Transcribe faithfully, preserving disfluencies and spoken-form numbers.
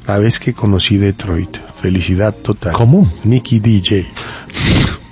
La vez que conocí Detroit. Felicidad total. ¿Cómo? Nicky D J.